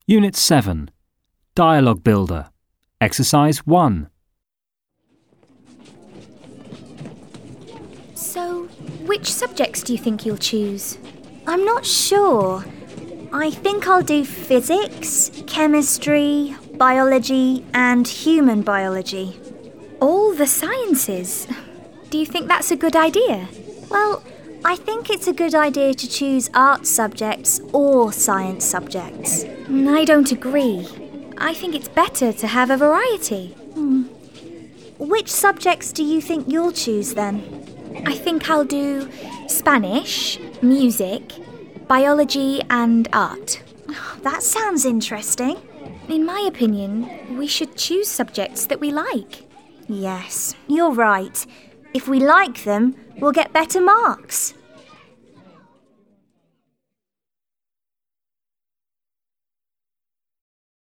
Unit 7. Dialogue Builder. Exercise 1. So, which subjects do you think you'll choose? I'm not sure. I think I'll do physics, chemistry, biology, and human biology. All the sciences. Do you think that's a good idea? Well, I think it's a good idea to choose art subjects or science subjects. I don't agree. I think it's better to have a variety. Which subjects do you think you'll choose then? I think I'll do Spanish, music, biology and art. That sounds interesting. In my opinion, we should choose subjects that we like. Yes, you're right. If we like them, we'll get better marks.